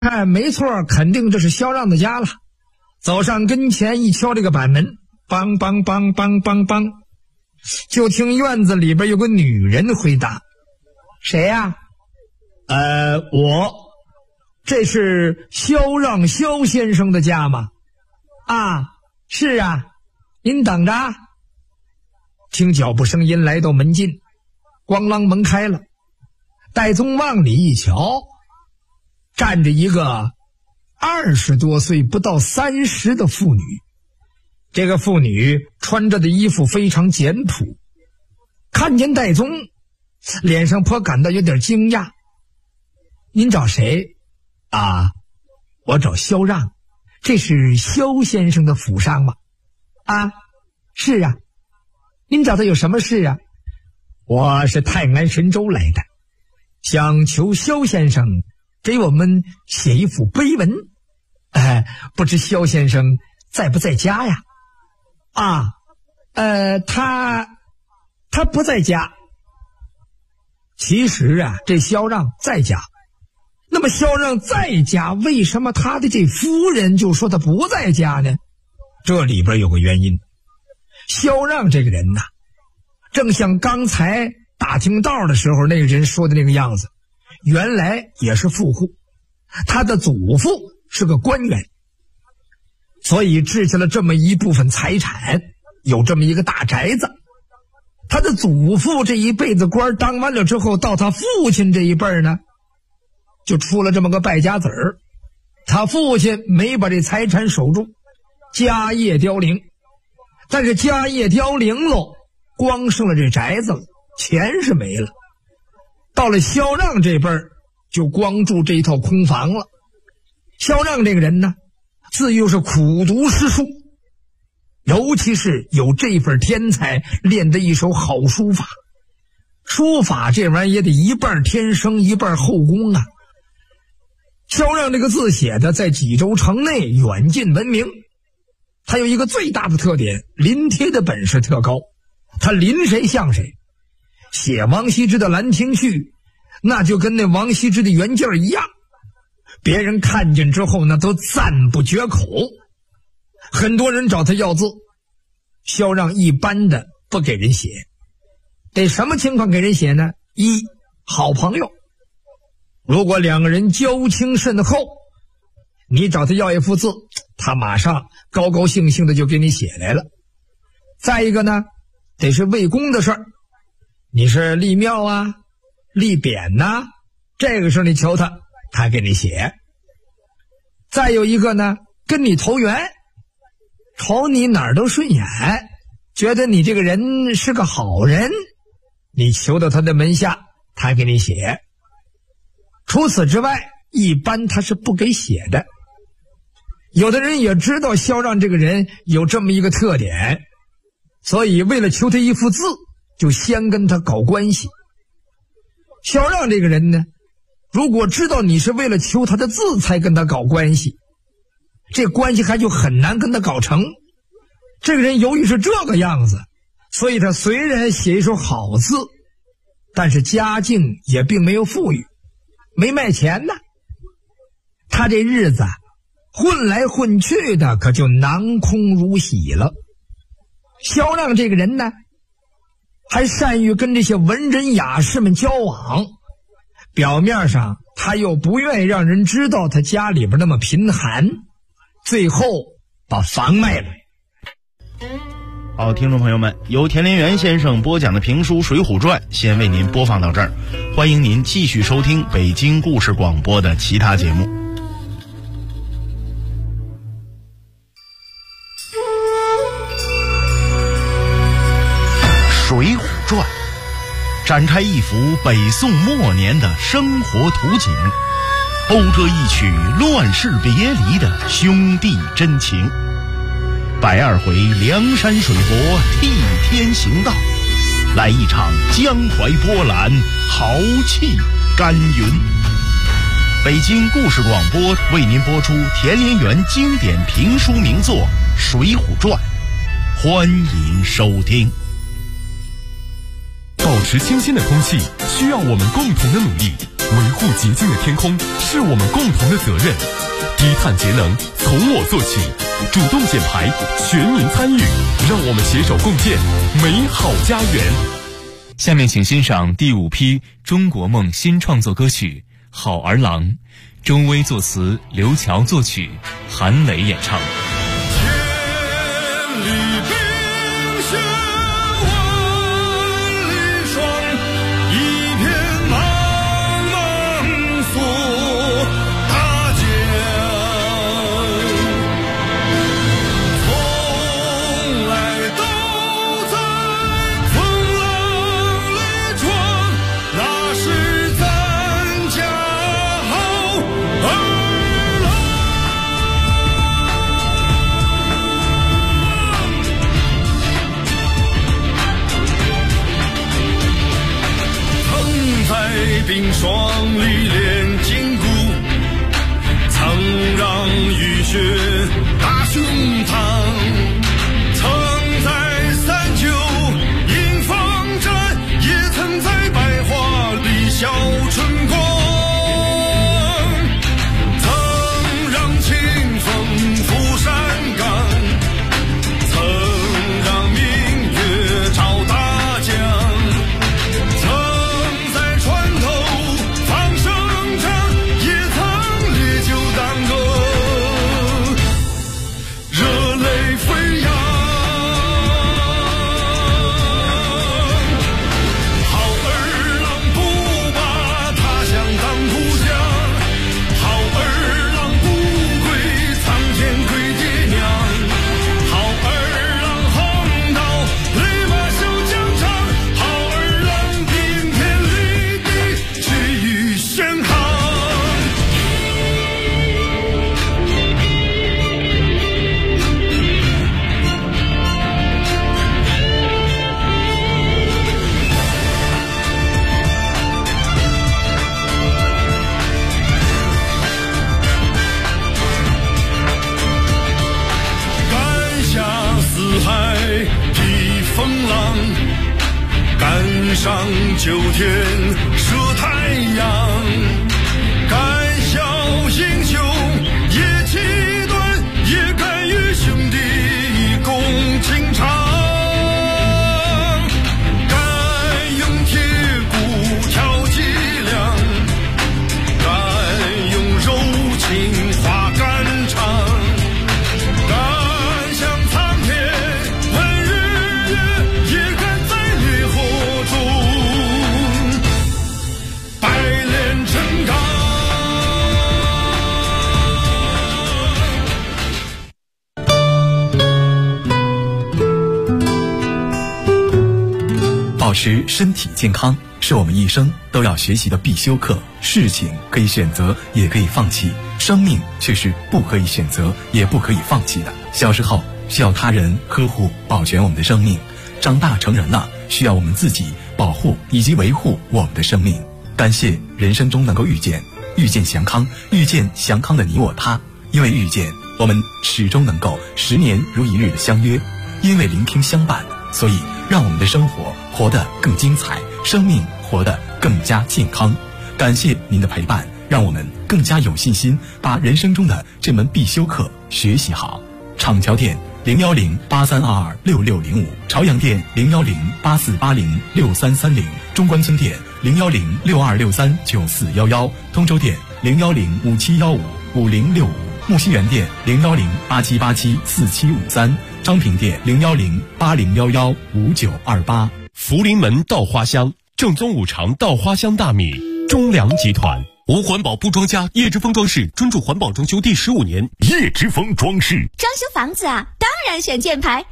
看，没错，肯定这是萧让的家了。走上跟前一敲这个板门，梆梆梆梆梆梆，就听院子里边有个女人回答：“谁呀？”“我。这是萧让萧先生的家吗？”“啊，是啊，您等着。”听脚步声音来到门禁，咣啷门开了。戴宗往里一瞧，站着一个20多岁不到30的妇女。这个妇女穿着的衣服非常简朴，看见戴宗，脸上颇感到有点惊讶。“您找谁？”“啊，我找萧让，这是萧先生的府上吗？”“啊，是啊。您找他有什么事啊？”“我是泰安神州来的，想求萧先生给我们写一幅碑文。不知萧先生在不在家呀？”“啊，他不在家。”其实啊，这萧让在家。那么萧让在家，为什么他的这夫人就说他不在家呢？这里边有个原因。萧让这个人呐，正像刚才打听道的时候那个人说的那个样子，原来也是富户，他的祖父是个官员，所以置下了这么一部分财产，有这么一个大宅子。他的祖父这一辈子官当完了之后，到他父亲这一辈呢，就出了这么个败家子儿。他父亲没把这财产守住，家业凋零。但是家业凋零了，光剩了这宅子了，钱是没了。到了萧让这辈儿，就光住这一套空房了。萧让这个人呢，自幼是苦读诗书，尤其是有这份天才，练得一手好书法。书法这玩意儿也得一半天生一半后宫啊。萧让这个字写的在济州城内远近闻名。他有一个最大的特点，临帖的本事特高，他临谁像谁。写王羲之的《兰亭序》，那就跟那王羲之的原件一样，别人看见之后那都赞不绝口。很多人找他要字，萧让一般的不给人写。得什么情况给人写呢？一，好朋友，如果两个人交情甚厚，你找他要一幅字，他马上高高兴兴的就给你写来了。再一个呢，得是为公的事儿，你是立庙啊、立匾呐，这个事儿你求他，他给你写。再有一个呢，跟你投缘，瞅你哪儿都顺眼，觉得你这个人是个好人，你求到他的门下，他给你写。除此之外，一般他是不给写的。有的人也知道萧让这个人有这么一个特点，所以为了求他一幅字，就先跟他搞关系。萧让这个人呢，如果知道你是为了求他的字才跟他搞关系，这关系还就很难跟他搞成。这个人由于是这个样子，所以他虽然写一手好字，但是家境也并没有富裕，没卖钱呢。他这日子混来混去的，可就囊空如洗了。萧让这个人呢，还善于跟这些文人雅士们交往，表面上他又不愿意让人知道他家里边那么贫寒，最后把房卖了。 好，听众朋友们，由田连元先生播讲的评书《水浒传》先为您播放到这儿，欢迎您继续收听北京故事广播的其他节目。《水浒传》展开一幅北宋末年的生活图景，讴歌一曲乱世别离的兄弟真情。120回梁山水泊替天行道，来一场江淮波澜，豪气干云。北京故事广播为您播出田连元经典评书名作《水浒传》，欢迎收听。 保持清新的空气需要我们共同的努力。 维护洁净的天空是我们共同的责任。低碳节能从我做起，主动减排，全民参与，让我们携手共建美好家园。 下面请欣赏第5批中国梦新创作歌曲《好儿郎》，周薇作词，刘乔作曲，韩磊演唱。 千里冰雪万里霜，一片茫茫锁大江，从来都在风浪里闯，那是咱家好儿郎。曾在冰霜里练筋骨，曾让雨雪打胸膛，曾在三九迎风战，也曾在百花里笑春光，曾让清风拂山岗，曾让明月照大江，曾在船头放声唱，也曾烈酒当歌，热泪飞扬。好儿郎不把他乡当故乡，好儿郎不归苍天跪爹娘，好儿郎横刀立马手疆场，好儿郎顶天立地气宇轩昂。赶下四海披风浪，赶上九天射太阳，敢笑英雄也气短，也敢与兄弟共情长，敢用铁骨挑脊梁，敢用柔情化肝肠，敢向苍天问日月，也敢在烈火中百炼成钢。 保持身体健康是我们一生都要学习的必修课。事情可以选择，也可以放弃，生命却是不可以选择，也不可以放弃的。小时候需要他人呵护保全我们的生命，长大成人了需要我们自己保护以及维护我们的生命。感谢人生中能够遇见祥康，遇见祥康的你我他。因为遇见，我们始终能够10年如一日的相约；因为聆听相伴，所以让我们的生活活得更精彩，生命活得更加健康。感谢您的陪伴，让我们更加有信心把人生中的这门必修课学习好。厂桥店01083226605，朝阳店01084806330，中关村店01062639411，通州店01057155065，木樨园店01087874753，昌平店01080115928。 福临门稻花香，正宗五常稻花香大米，中粮集团。无环保不装家，叶之峰装饰专注环保装修第15年。 叶之峰装饰装修房子啊，当然选箭牌。